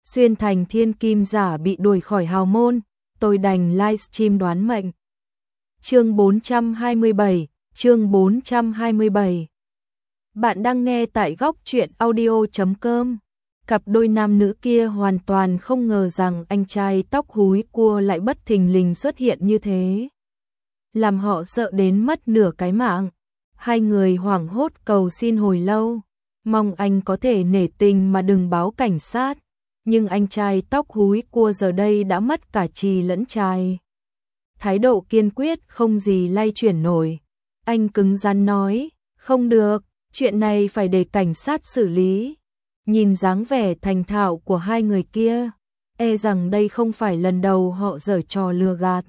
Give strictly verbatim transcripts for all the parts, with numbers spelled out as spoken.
xuyên thành thiên kim giả bị đuổi khỏi hào môn, tôi đành livestream đoán mệnh. Chương bốn trăm hai mươi bảy, chương bốn trăm hai mươi bảy. Bạn đang nghe tại góc truyện audio chấm com. Cặp đôi nam nữ kia hoàn toàn không ngờ rằng anh trai tóc húi cua lại bất thình lình xuất hiện như thế. Làm họ sợ đến mất nửa cái mạng. Hai người hoảng hốt cầu xin hồi lâu, mong anh có thể nể tình mà đừng báo cảnh sát. Nhưng anh trai tóc húi cua giờ đây đã mất cả chì lẫn chài. Thái độ kiên quyết không gì lay chuyển nổi. Anh cứng rắn nói, không được, chuyện này phải để cảnh sát xử lý. Nhìn dáng vẻ thành thạo của hai người kia, e rằng đây không phải lần đầu họ giở trò lừa gạt.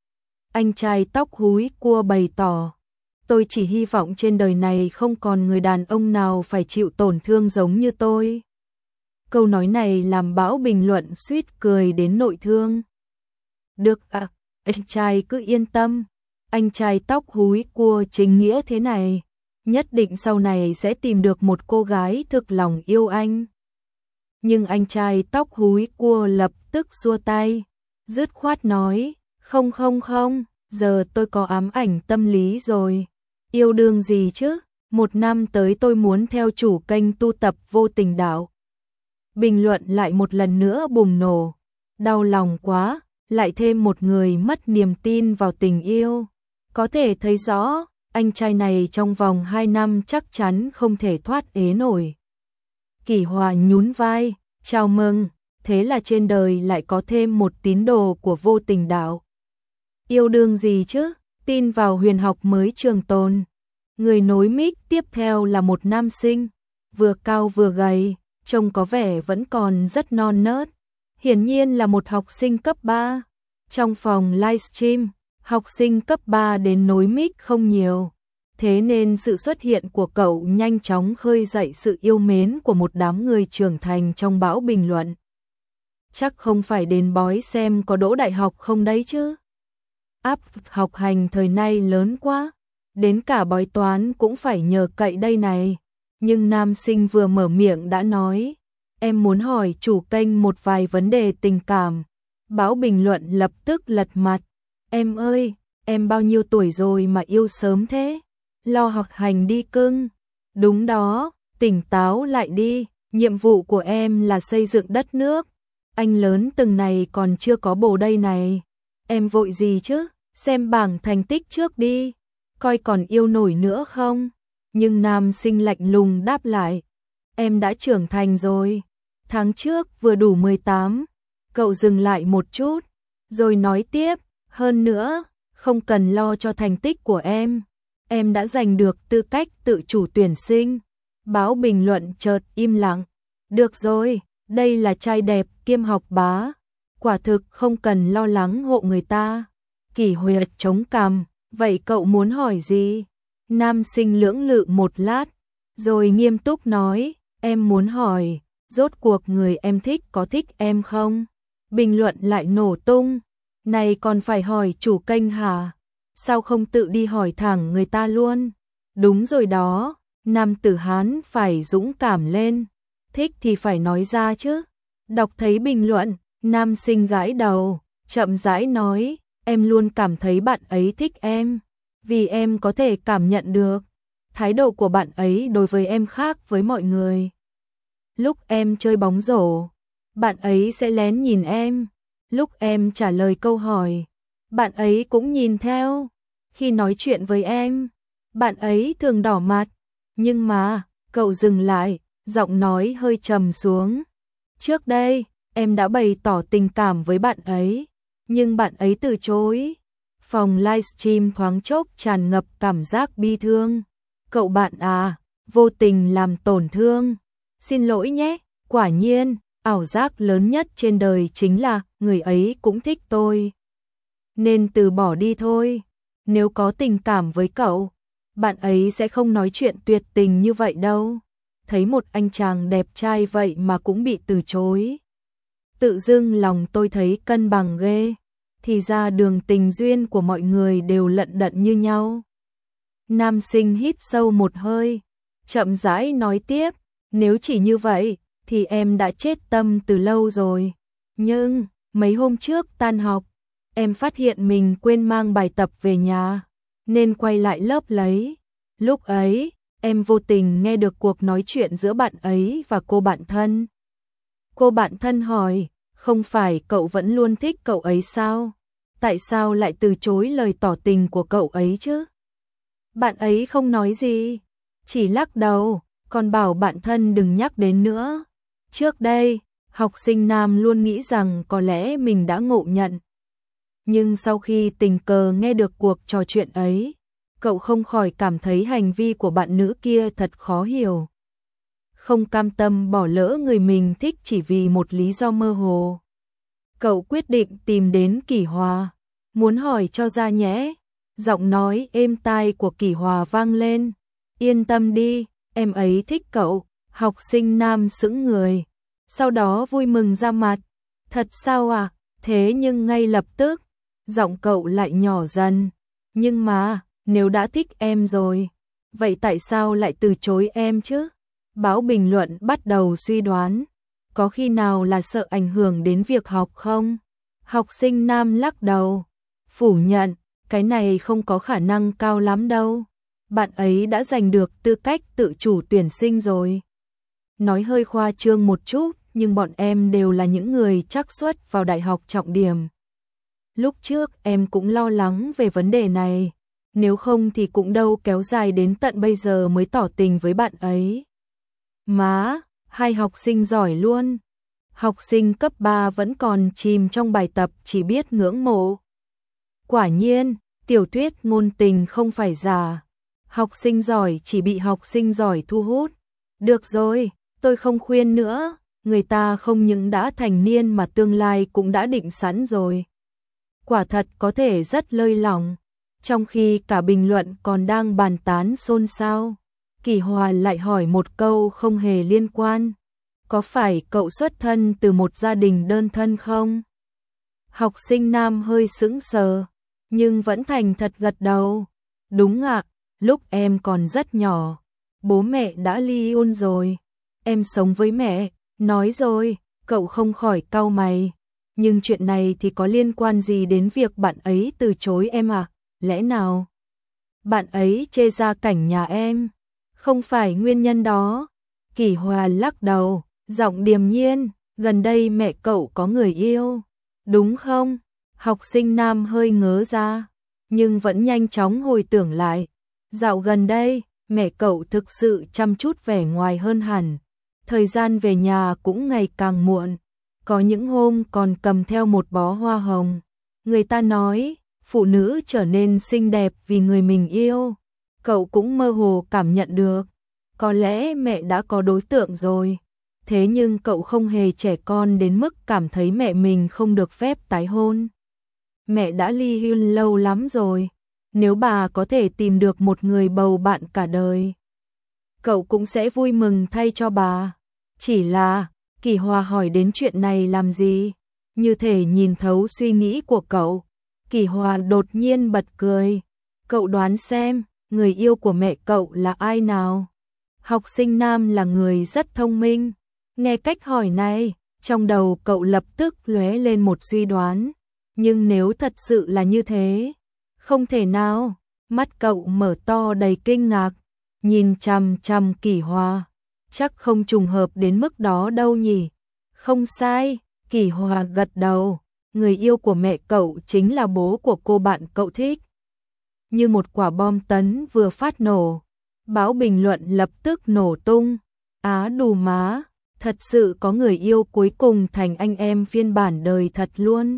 Anh trai tóc húi cua bày tỏ, tôi chỉ hy vọng trên đời này không còn người đàn ông nào phải chịu tổn thương giống như tôi. Câu nói này làm Bão bình luận suýt cười đến nội thương. Được à, anh trai cứ yên tâm, anh trai tóc húi cua chính nghĩa thế này, nhất định sau này sẽ tìm được một cô gái thực lòng yêu anh. Nhưng anh trai tóc húi cua lập tức xua tay, dứt khoát nói, không không không, giờ tôi có ám ảnh tâm lý rồi. Yêu đương gì chứ, một năm tới tôi muốn theo chủ kênh tu tập vô tình đạo. Bình luận lại một lần nữa bùng nổ, đau lòng quá, lại thêm một người mất niềm tin vào tình yêu. Có thể thấy rõ, anh trai này trong vòng hai năm chắc chắn không thể thoát ế nổi. Kỷ Hòa nhún vai, chào mừng, thế là trên đời lại có thêm một tín đồ của vô tình đạo. Yêu đương gì chứ, tin vào huyền học mới trường tồn. Người nối mic tiếp theo là một nam sinh, vừa cao vừa gầy, trông có vẻ vẫn còn rất non nớt. Hiển nhiên là một học sinh cấp ba. Trong phòng livestream, học sinh cấp ba đến nối mic không nhiều. Thế nên sự xuất hiện của cậu nhanh chóng khơi dậy sự yêu mến của một đám người trưởng thành trong bão bình luận. Chắc không phải đến bói xem có đỗ đại học không đấy chứ. Áp học hành thời nay lớn quá, đến cả bói toán cũng phải nhờ cậy đây này. Nhưng nam sinh vừa mở miệng đã nói, em muốn hỏi chủ kênh một vài vấn đề tình cảm. Bão bình luận lập tức lật mặt, em ơi, em bao nhiêu tuổi rồi mà yêu sớm thế? Lo học hành đi cưng. Đúng đó, tỉnh táo lại đi, nhiệm vụ của em là xây dựng đất nước. Anh lớn từng này còn chưa có bồ đây này. Em vội gì chứ, xem bảng thành tích trước đi, coi còn yêu nổi nữa không? Nhưng nam sinh lạnh lùng đáp lại, em đã trưởng thành rồi, tháng trước vừa đủ mười tám. Cậu dừng lại một chút, rồi nói tiếp, hơn nữa, không cần lo cho thành tích của em, em đã giành được tư cách tự chủ tuyển sinh. Báo bình luận chợt im lặng, được rồi, đây là trai đẹp kiêm học bá, quả thực không cần lo lắng hộ người ta. Kỷ Huệ chống cằm, vậy cậu muốn hỏi gì? Nam sinh lưỡng lự một lát, rồi nghiêm túc nói, em muốn hỏi, rốt cuộc người em thích có thích em không? Bình luận lại nổ tung, này còn phải hỏi chủ kênh hả? Sao không tự đi hỏi thẳng người ta luôn? Đúng rồi đó, nam tử Hán phải dũng cảm lên, thích thì phải nói ra chứ. Đọc thấy bình luận, nam sinh gãi đầu, chậm rãi nói, em luôn cảm thấy bạn ấy thích em, vì em có thể cảm nhận được thái độ của bạn ấy đối với em khác với mọi người. Lúc em chơi bóng rổ, bạn ấy sẽ lén nhìn em. Lúc em trả lời câu hỏi, bạn ấy cũng nhìn theo. Khi nói chuyện với em, bạn ấy thường đỏ mặt. Nhưng mà, cậu dừng lại, giọng nói hơi trầm xuống. Trước đây, em đã bày tỏ tình cảm với bạn ấy, nhưng bạn ấy từ chối. Phòng livestream thoáng chốc tràn ngập cảm giác bi thương. Cậu bạn à, vô tình làm tổn thương. Xin lỗi nhé, quả nhiên, ảo giác lớn nhất trên đời chính là người ấy cũng thích tôi. Nên từ bỏ đi thôi. Nếu có tình cảm với cậu, bạn ấy sẽ không nói chuyện tuyệt tình như vậy đâu. Thấy một anh chàng đẹp trai vậy mà cũng bị từ chối. Tự dưng lòng tôi thấy cân bằng ghê. Thì ra đường tình duyên của mọi người đều lận đận như nhau. Nam sinh hít sâu một hơi, chậm rãi nói tiếp, nếu chỉ như vậy, thì em đã chết tâm từ lâu rồi. Nhưng, mấy hôm trước tan học, em phát hiện mình quên mang bài tập về nhà, nên quay lại lớp lấy. Lúc ấy, em vô tình nghe được cuộc nói chuyện giữa bạn ấy và cô bạn thân. Cô bạn thân hỏi, không phải cậu vẫn luôn thích cậu ấy sao? Tại sao lại từ chối lời tỏ tình của cậu ấy chứ? Bạn ấy không nói gì, chỉ lắc đầu, còn bảo bạn thân đừng nhắc đến nữa. Trước đây, học sinh nam luôn nghĩ rằng có lẽ mình đã ngộ nhận. Nhưng sau khi tình cờ nghe được cuộc trò chuyện ấy, cậu không khỏi cảm thấy hành vi của bạn nữ kia thật khó hiểu. Không cam tâm bỏ lỡ người mình thích chỉ vì một lý do mơ hồ. Cậu quyết định tìm đến Kỷ Hòa, muốn hỏi cho ra nhé. Giọng nói êm tai của Kỷ Hòa vang lên. Yên tâm đi, em ấy thích cậu. Học sinh nam sững người, sau đó vui mừng ra mặt. Thật sao à? Thế nhưng ngay lập tức, giọng cậu lại nhỏ dần. Nhưng mà, nếu đã thích em rồi, vậy tại sao lại từ chối em chứ? Báo bình luận bắt đầu suy đoán, có khi nào là sợ ảnh hưởng đến việc học không? Học sinh nam lắc đầu, phủ nhận, cái này không có khả năng cao lắm đâu. Bạn ấy đã giành được tư cách tự chủ tuyển sinh rồi. Nói hơi khoa trương một chút, nhưng bọn em đều là những người trắc suất vào đại học trọng điểm. Lúc trước em cũng lo lắng về vấn đề này, nếu không thì cũng đâu kéo dài đến tận bây giờ mới tỏ tình với bạn ấy. Má, hai học sinh giỏi luôn. Học sinh cấp ba vẫn còn chìm trong bài tập chỉ biết ngưỡng mộ. Quả nhiên, tiểu thuyết ngôn tình không phải giả. Học sinh giỏi chỉ bị học sinh giỏi thu hút. Được rồi, tôi không khuyên nữa, người ta không những đã thành niên mà tương lai cũng đã định sẵn rồi. Quả thật có thể rất lơi lỏng, trong khi cả bình luận còn đang bàn tán xôn xao. Kỷ Hòa lại hỏi một câu không hề liên quan. Có phải cậu xuất thân từ một gia đình đơn thân không? Học sinh nam hơi sững sờ, nhưng vẫn thành thật gật đầu. Đúng ạ, lúc em còn rất nhỏ, bố mẹ đã ly hôn rồi. Em sống với mẹ, nói rồi, cậu không khỏi cau mày. Nhưng chuyện này thì có liên quan gì đến việc bạn ấy từ chối em à? Lẽ nào bạn ấy chê gia cảnh nhà em? Không phải nguyên nhân đó. Kỷ Hòa lắc đầu, giọng điềm nhiên, gần đây mẹ cậu có người yêu, đúng không? Học sinh nam hơi ngớ ra, nhưng vẫn nhanh chóng hồi tưởng lại. Dạo gần đây, mẹ cậu thực sự chăm chút vẻ ngoài hơn hẳn. Thời gian về nhà cũng ngày càng muộn, có những hôm còn cầm theo một bó hoa hồng. Người ta nói, phụ nữ trở nên xinh đẹp vì người mình yêu. Cậu cũng mơ hồ cảm nhận được, có lẽ mẹ đã có đối tượng rồi. Thế nhưng cậu không hề trẻ con đến mức cảm thấy mẹ mình không được phép tái hôn. Mẹ đã ly hôn lâu lắm rồi, nếu bà có thể tìm được một người bầu bạn cả đời, cậu cũng sẽ vui mừng thay cho bà. Chỉ là, Kỷ Hòa hỏi đến chuyện này làm gì? Như thể nhìn thấu suy nghĩ của cậu. Kỷ Hòa đột nhiên bật cười. Cậu đoán xem, người yêu của mẹ cậu là ai nào? Học sinh nam là người rất thông minh. Nghe cách hỏi này, trong đầu cậu lập tức lóe lên một suy đoán. Nhưng nếu thật sự là như thế, không thể nào. Mắt cậu mở to đầy kinh ngạc, nhìn chằm chằm Kỷ Hòa. Chắc không trùng hợp đến mức đó đâu nhỉ? Không sai, Kỷ Hòa gật đầu. Người yêu của mẹ cậu chính là bố của cô bạn cậu thích. Như một quả bom tấn vừa phát nổ, báo bình luận lập tức nổ tung. Á đù má, thật sự có người yêu cuối cùng thành anh em phiên bản đời thật luôn.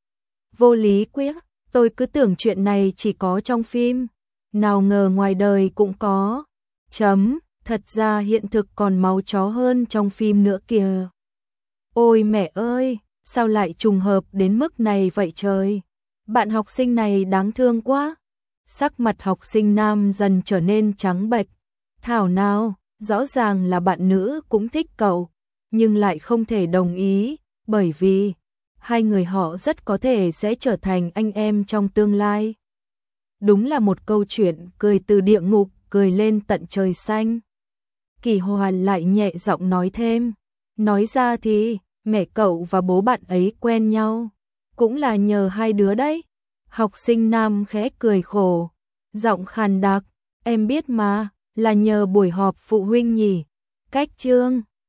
Vô lý quyết, tôi cứ tưởng chuyện này chỉ có trong phim, nào ngờ ngoài đời cũng có. Chấm, thật ra hiện thực còn máu chó hơn trong phim nữa kìa. Ôi mẹ ơi, sao lại trùng hợp đến mức này vậy trời? Bạn học sinh này đáng thương quá. Sắc mặt học sinh nam dần trở nên trắng bệch. Thảo nào, rõ ràng là bạn nữ cũng thích cậu, nhưng lại không thể đồng ý, bởi vì hai người họ rất có thể sẽ trở thành anh em trong tương lai. Đúng là một câu chuyện cười từ địa ngục, cười lên tận trời xanh. Kỷ Hòa lại nhẹ giọng nói thêm, Nói ra thì, mẹ cậu và bố bạn ấy quen nhau, cũng là nhờ hai đứa đấy. Học sinh nam khẽ cười khổ, giọng khàn đặc, em biết mà, là nhờ buổi họp phụ huynh nhỉ. Cách chương